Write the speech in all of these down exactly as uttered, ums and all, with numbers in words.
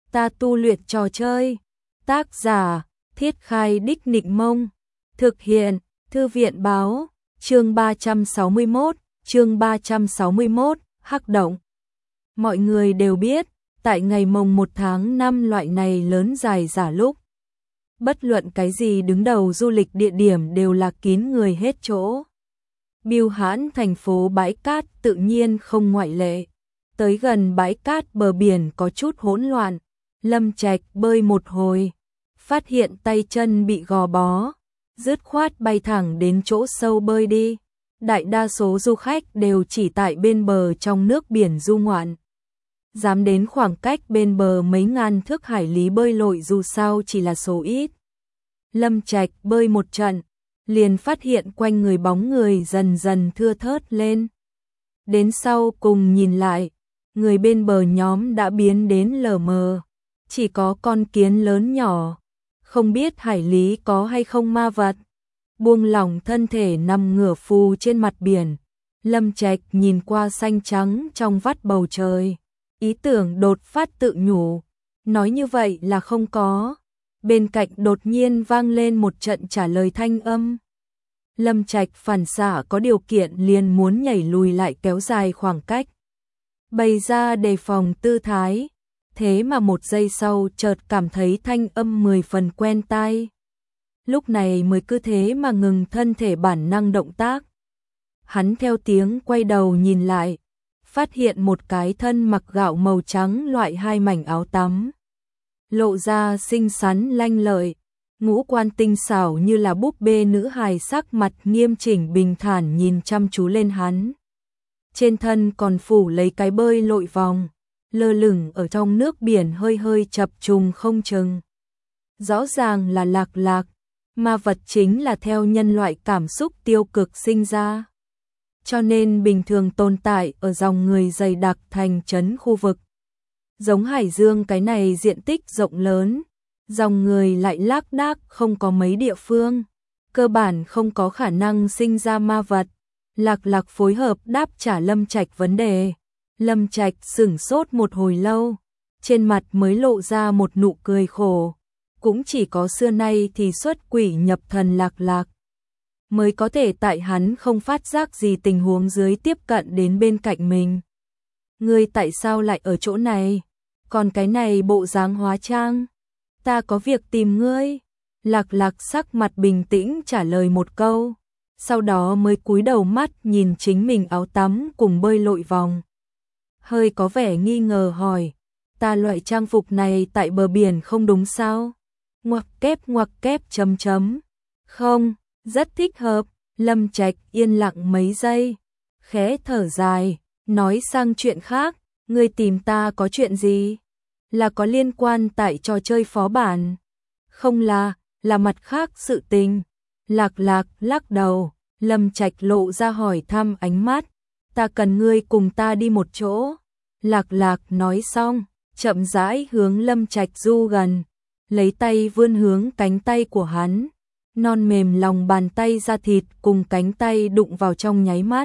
ta tu luyện trò chơi. Tác giả, Thiết Khai Đích Nịnh Mông. Thực hiện, Thư viện Báo. Chương ba trăm sáu mươi mốt, chương ba trăm sáu mươi mốt, Hắc Động. Mọi người đều biết, tại ngày mồng một tháng năm loại này lớn dài giả lúc. Bất luận cái gì đứng đầu du lịch địa điểm đều là kín người hết chỗ. Bưu Hãn thành phố bãi cát tự nhiên không ngoại lệ. Tới gần bãi cát bờ biển có chút hỗn loạn, Lâm Trạch bơi một hồi, phát hiện tay chân bị gò bó, dứt khoát bay thẳng đến chỗ sâu bơi đi. Đại đa số du khách đều chỉ tại bên bờ trong nước biển du ngoạn. Dám đến khoảng cách bên bờ mấy ngàn thước hải lý bơi lội dù sao chỉ là số ít. Lâm Trạch bơi một trận, liền phát hiện quanh người bóng người dần dần thưa thớt lên. Đến sau cùng nhìn lại, người bên bờ nhóm đã biến đến lờ mờ, chỉ có con kiến lớn nhỏ, không biết hải lý có hay không ma vật. Buông lỏng thân thể nằm ngửa phù trên mặt biển, Lâm Trạch nhìn qua xanh trắng trong vắt bầu trời, ý tưởng đột phát tự nhủ, nói như vậy là không có. Bên cạnh đột nhiên vang lên một trận trả lời thanh âm. Lâm Trạch phản xạ có điều kiện liền muốn nhảy lùi lại kéo dài khoảng cách, bày ra đề phòng tư thái, thế mà một giây sau chợt cảm thấy thanh âm mười phần quen tai. Lúc này mới cứ thế mà ngừng thân thể bản năng động tác. Hắn theo tiếng quay đầu nhìn lại, phát hiện một cái thân mặc gạo màu trắng loại hai mảnh áo tắm, lộ ra xinh xắn lanh lợi, ngũ quan tinh xảo như là búp bê nữ hài, sắc mặt nghiêm chỉnh bình thản nhìn chăm chú lên hắn. Trên thân còn phủ lấy cái bơi lội vòng, lơ lửng ở trong nước biển hơi hơi chập trùng không chừng. Rõ ràng là Lạc Lạc, ma vật chính là theo nhân loại cảm xúc tiêu cực sinh ra, cho nên bình thường tồn tại ở dòng người dày đặc thành trấn khu vực. Giống Hải Dương cái này diện tích rộng lớn, dòng người lại lác đác không có mấy địa phương, cơ bản không có khả năng sinh ra ma vật. Lạc Lạc phối hợp đáp trả Lâm Trạch vấn đề. Lâm Trạch sửng sốt một hồi lâu, trên mặt mới lộ ra một nụ cười khổ. Cũng chỉ có xưa nay thì xuất quỷ nhập thần Lạc Lạc mới có thể tại hắn không phát giác gì tình huống dưới tiếp cận đến bên cạnh mình. Ngươi tại sao lại ở chỗ này? Còn cái này bộ dáng hóa trang? Ta có việc tìm ngươi. Lạc Lạc sắc mặt bình tĩnh trả lời một câu, sau đó mới cúi đầu mắt nhìn chính mình áo tắm cùng bơi lội vòng. Hơi có vẻ nghi ngờ hỏi, ta loại trang phục này tại bờ biển không đúng sao? Ngoặc kép ngoặc kép chấm chấm. Không, rất thích hợp. Lâm Trạch yên lặng mấy giây, khẽ thở dài, nói sang chuyện khác, ngươi tìm ta có chuyện gì? Là có liên quan tại trò chơi phó bản? Không là, là mặt khác sự tình. Lạc Lạc lắc đầu. Lâm Trạch lộ ra hỏi thăm ánh mắt, ta cần ngươi cùng ta đi một chỗ. Lạc Lạc nói xong, chậm rãi hướng Lâm Trạch du gần, lấy tay vươn hướng cánh tay của hắn, non mềm lòng bàn tay da thịt cùng cánh tay đụng vào trong nháy mắt.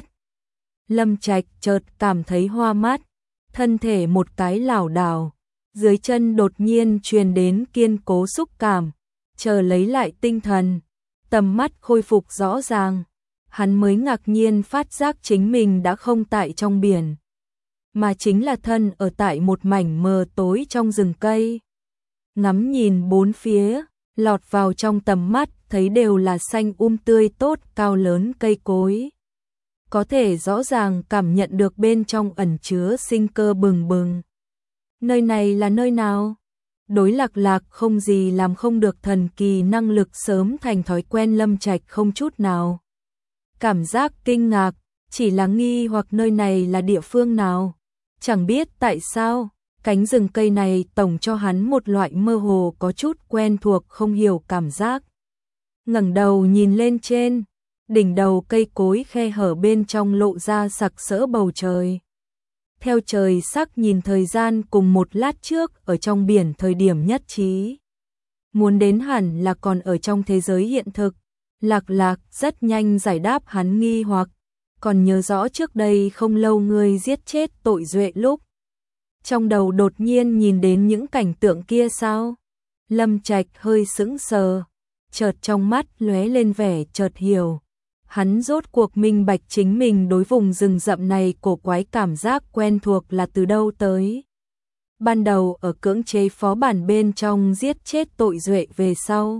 Lâm Trạch chợt cảm thấy hoa mắt, thân thể một cái lảo đảo, dưới chân đột nhiên truyền đến kiên cố xúc cảm, chờ lấy lại tinh thần, tầm mắt khôi phục rõ ràng, hắn mới ngạc nhiên phát giác chính mình đã không tại trong biển, mà chính là thân ở tại một mảnh mờ tối trong rừng cây. Ngắm nhìn bốn phía, lọt vào trong tầm mắt thấy đều là xanh um tươi tốt cao lớn cây cối. Có thể rõ ràng cảm nhận được bên trong ẩn chứa sinh cơ bừng bừng. Nơi này là nơi nào? Đối Lạc Lạc không gì làm không được thần kỳ năng lực sớm thành thói quen Lâm Trạch không chút nào cảm giác kinh ngạc, chỉ là nghi hoặc nơi này là địa phương nào. Chẳng biết tại sao, cánh rừng cây này tổng cho hắn một loại mơ hồ có chút quen thuộc không hiểu cảm giác. Ngẩng đầu nhìn lên trên, đỉnh đầu cây cối khe hở bên trong lộ ra sặc sỡ bầu trời. Theo trời sắc nhìn thời gian cùng một lát trước ở trong biển thời điểm nhất trí. Muốn đến hẳn là còn ở trong thế giới hiện thực. Lạc Lạc rất nhanh giải đáp hắn nghi hoặc, còn nhớ rõ trước đây không lâu ngươi giết chết tội duệ lúc Trong đầu đột nhiên nhìn đến những cảnh tượng kia sao? Lâm Trạch hơi sững sờ, chợt trong mắt lóe lên vẻ chợt hiểu. Hắn rốt cuộc minh bạch chính mình đối vùng rừng rậm này cổ quái cảm giác quen thuộc là từ đâu tới. Ban đầu ở cưỡng chế phó bản bên trong giết chết tội duệ về sau.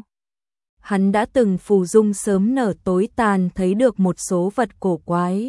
Hắn đã từng phù dung sớm nở tối tàn thấy được một số vật cổ quái.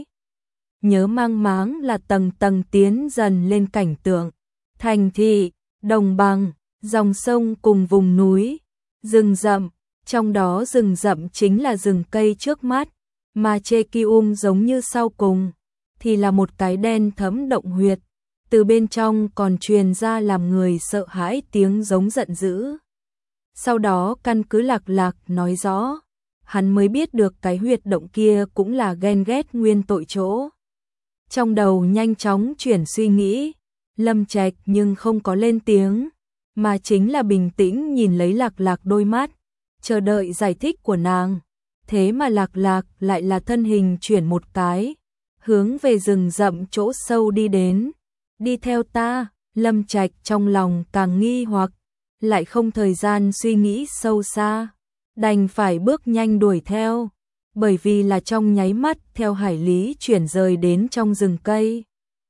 Nhớ mang máng là tầng tầng tiến dần lên cảnh tượng. Thành thị, đồng bằng, dòng sông cùng vùng núi, rừng rậm, trong đó rừng rậm chính là rừng cây trước mắt, mà Chekium giống như sau cùng, thì là một cái đen thẫm động huyệt, từ bên trong còn truyền ra làm người sợ hãi tiếng giống giận dữ. Sau đó căn cứ Lạc Lạc nói rõ, hắn mới biết được cái huyệt động kia cũng là ghen ghét nguyên tội chỗ. Trong đầu nhanh chóng chuyển suy nghĩ, Lâm Trạch nhưng không có lên tiếng, mà chính là bình tĩnh nhìn lấy Lạc Lạc đôi mắt, chờ đợi giải thích của nàng. Thế mà Lạc Lạc lại là thân hình chuyển một cái, hướng về rừng rậm chỗ sâu đi đến. Đi theo ta, Lâm Trạch trong lòng càng nghi hoặc, lại không thời gian suy nghĩ sâu xa, đành phải bước nhanh đuổi theo, bởi vì là trong nháy mắt theo hải lý chuyển rời đến trong rừng cây.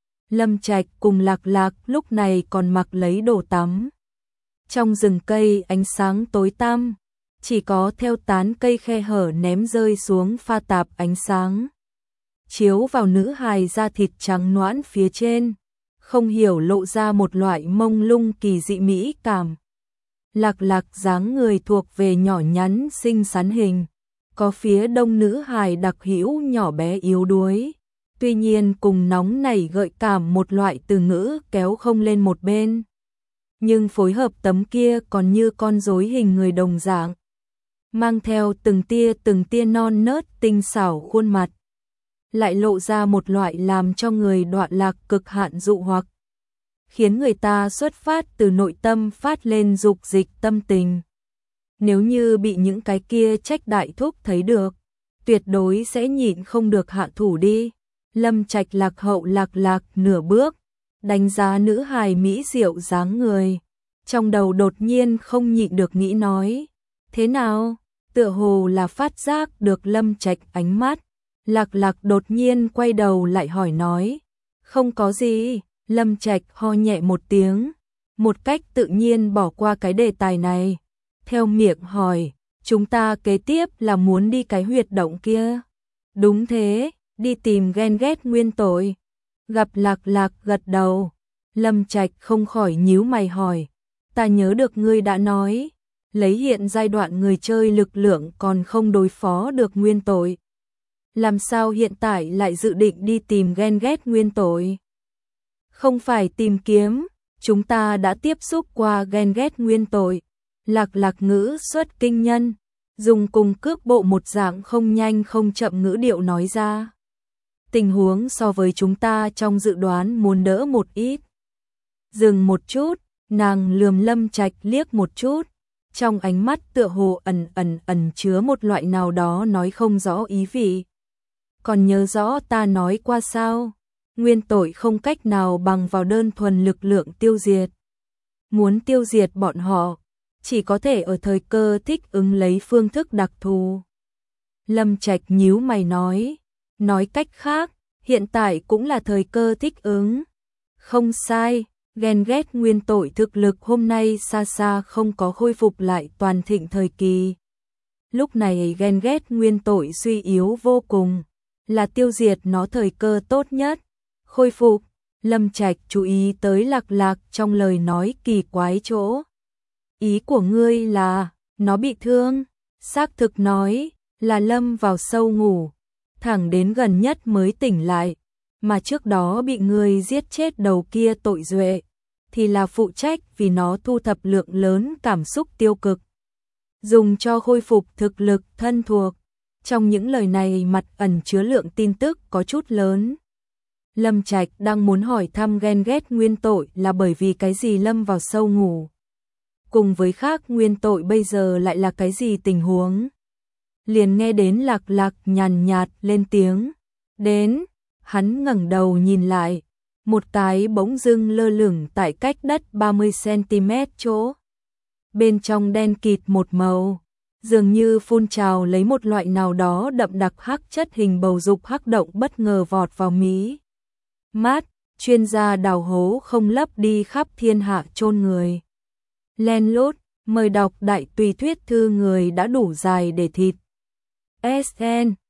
Lâm Trạch cùng Lạc Lạc lúc này còn mặc lấy đồ tắm. Trong rừng cây ánh sáng tối tăm, chỉ có theo tán cây khe hở ném rơi xuống pha tạp ánh sáng, chiếu vào nữ hài da thịt trắng nõn phía trên, không hiểu lộ ra một loại mông lung kỳ dị mỹ cảm. Lạc Lạc dáng người thuộc về nhỏ nhắn xinh xắn hình, có phía đông nữ hài đặc hữu nhỏ bé yếu đuối, tuy nhiên cùng nóng nảy gợi cảm một loại từ ngữ kéo không lên một bên. Nhưng phối hợp tấm kia còn như con rối hình người đồng dạng, mang theo từng tia từng tia non nớt tinh xảo khuôn mặt, lại lộ ra một loại làm cho người đọa lạc cực hạn dụ hoặc, khiến người ta xuất phát từ nội tâm phát lên dục dịch tâm tình. Nếu như bị những cái kia trách đại thúc thấy được, tuyệt đối sẽ nhịn không được hạ thủ đi. Lâm Trạch lạc hậu Lạc Lạc nửa bước, đánh giá nữ hài mỹ diệu dáng người, trong đầu đột nhiên không nhịn được nghĩ nói, thế nào? Tựa hồ là phát giác được Lâm Trạch ánh mắt, Lạc Lạc đột nhiên quay đầu lại hỏi nói, không có gì. Lâm Trạch ho nhẹ một tiếng, một cách tự nhiên bỏ qua cái đề tài này, theo miệng hỏi, chúng ta kế tiếp là muốn đi cái huyệt động kia. Đúng thế, đi tìm ghen ghét nguyên tội. Gặp Lạc Lạc gật đầu, Lâm Trạch không khỏi nhíu mày hỏi, ta nhớ được ngươi đã nói, lấy hiện giai đoạn người chơi lực lượng còn không đối phó được nguyên tội. Làm sao hiện tại lại dự định đi tìm ghen ghét nguyên tội? Không phải tìm kiếm, chúng ta đã tiếp xúc qua ghen ghét nguyên tội. Lạc Lạc ngữ xuất kinh nhân, dùng cùng cước bộ một dạng không nhanh không chậm ngữ điệu nói ra. Tình huống so với chúng ta trong dự đoán muốn đỡ một ít. Dừng một chút, nàng lườm Lâm Trạch liếc một chút, trong ánh mắt tựa hồ ẩn ẩn ẩn chứa một loại nào đó nói không rõ ý vị. Còn nhớ rõ ta nói qua sao? Nguyên tội không cách nào bằng vào đơn thuần lực lượng tiêu diệt. Muốn tiêu diệt bọn họ, chỉ có thể ở thời cơ thích ứng lấy phương thức đặc thù. Lâm Trạch nhíu mày nói, nói cách khác, hiện tại cũng là thời cơ thích ứng. Không sai, ghen ghét nguyên tội thực lực hôm nay xa xa không có khôi phục lại toàn thịnh thời kỳ. Lúc này ghen ghét nguyên tội suy yếu vô cùng, là tiêu diệt nó thời cơ tốt nhất. Khôi phục, Lâm Trạch chú ý tới Lạc Lạc trong lời nói kỳ quái chỗ. Ý của ngươi là, nó bị thương, xác thực nói, là lâm vào sâu ngủ, thẳng đến gần nhất mới tỉnh lại, mà trước đó bị ngươi giết chết đầu kia tội duệ, thì là phụ trách vì nó thu thập lượng lớn cảm xúc tiêu cực, dùng cho khôi phục thực lực thân thuộc. Trong những lời này mặt ẩn chứa lượng tin tức có chút lớn. Lâm Trạch đang muốn hỏi thăm ghen ghét nguyên tội là bởi vì cái gì lâm vào sâu ngủ. Cùng với khác nguyên tội bây giờ lại là cái gì tình huống. Liền nghe đến Lạc Lạc nhàn nhạt lên tiếng. Đến, hắn ngẩng đầu nhìn lại, một cái bỗng dưng lơ lửng tại cách đất ba mươi xăng-ti-mét chỗ. Bên trong đen kịt một màu, dường như phun trào lấy một loại nào đó đậm đặc hắc chất hình bầu dục hắc động bất ngờ vọt vào mí mắt, chuyên gia đào hố không lấp đi khắp thiên hạ chôn người. Len lút, mời đọc đại tùy thuyết thư người đã đủ dài để thịt. ét en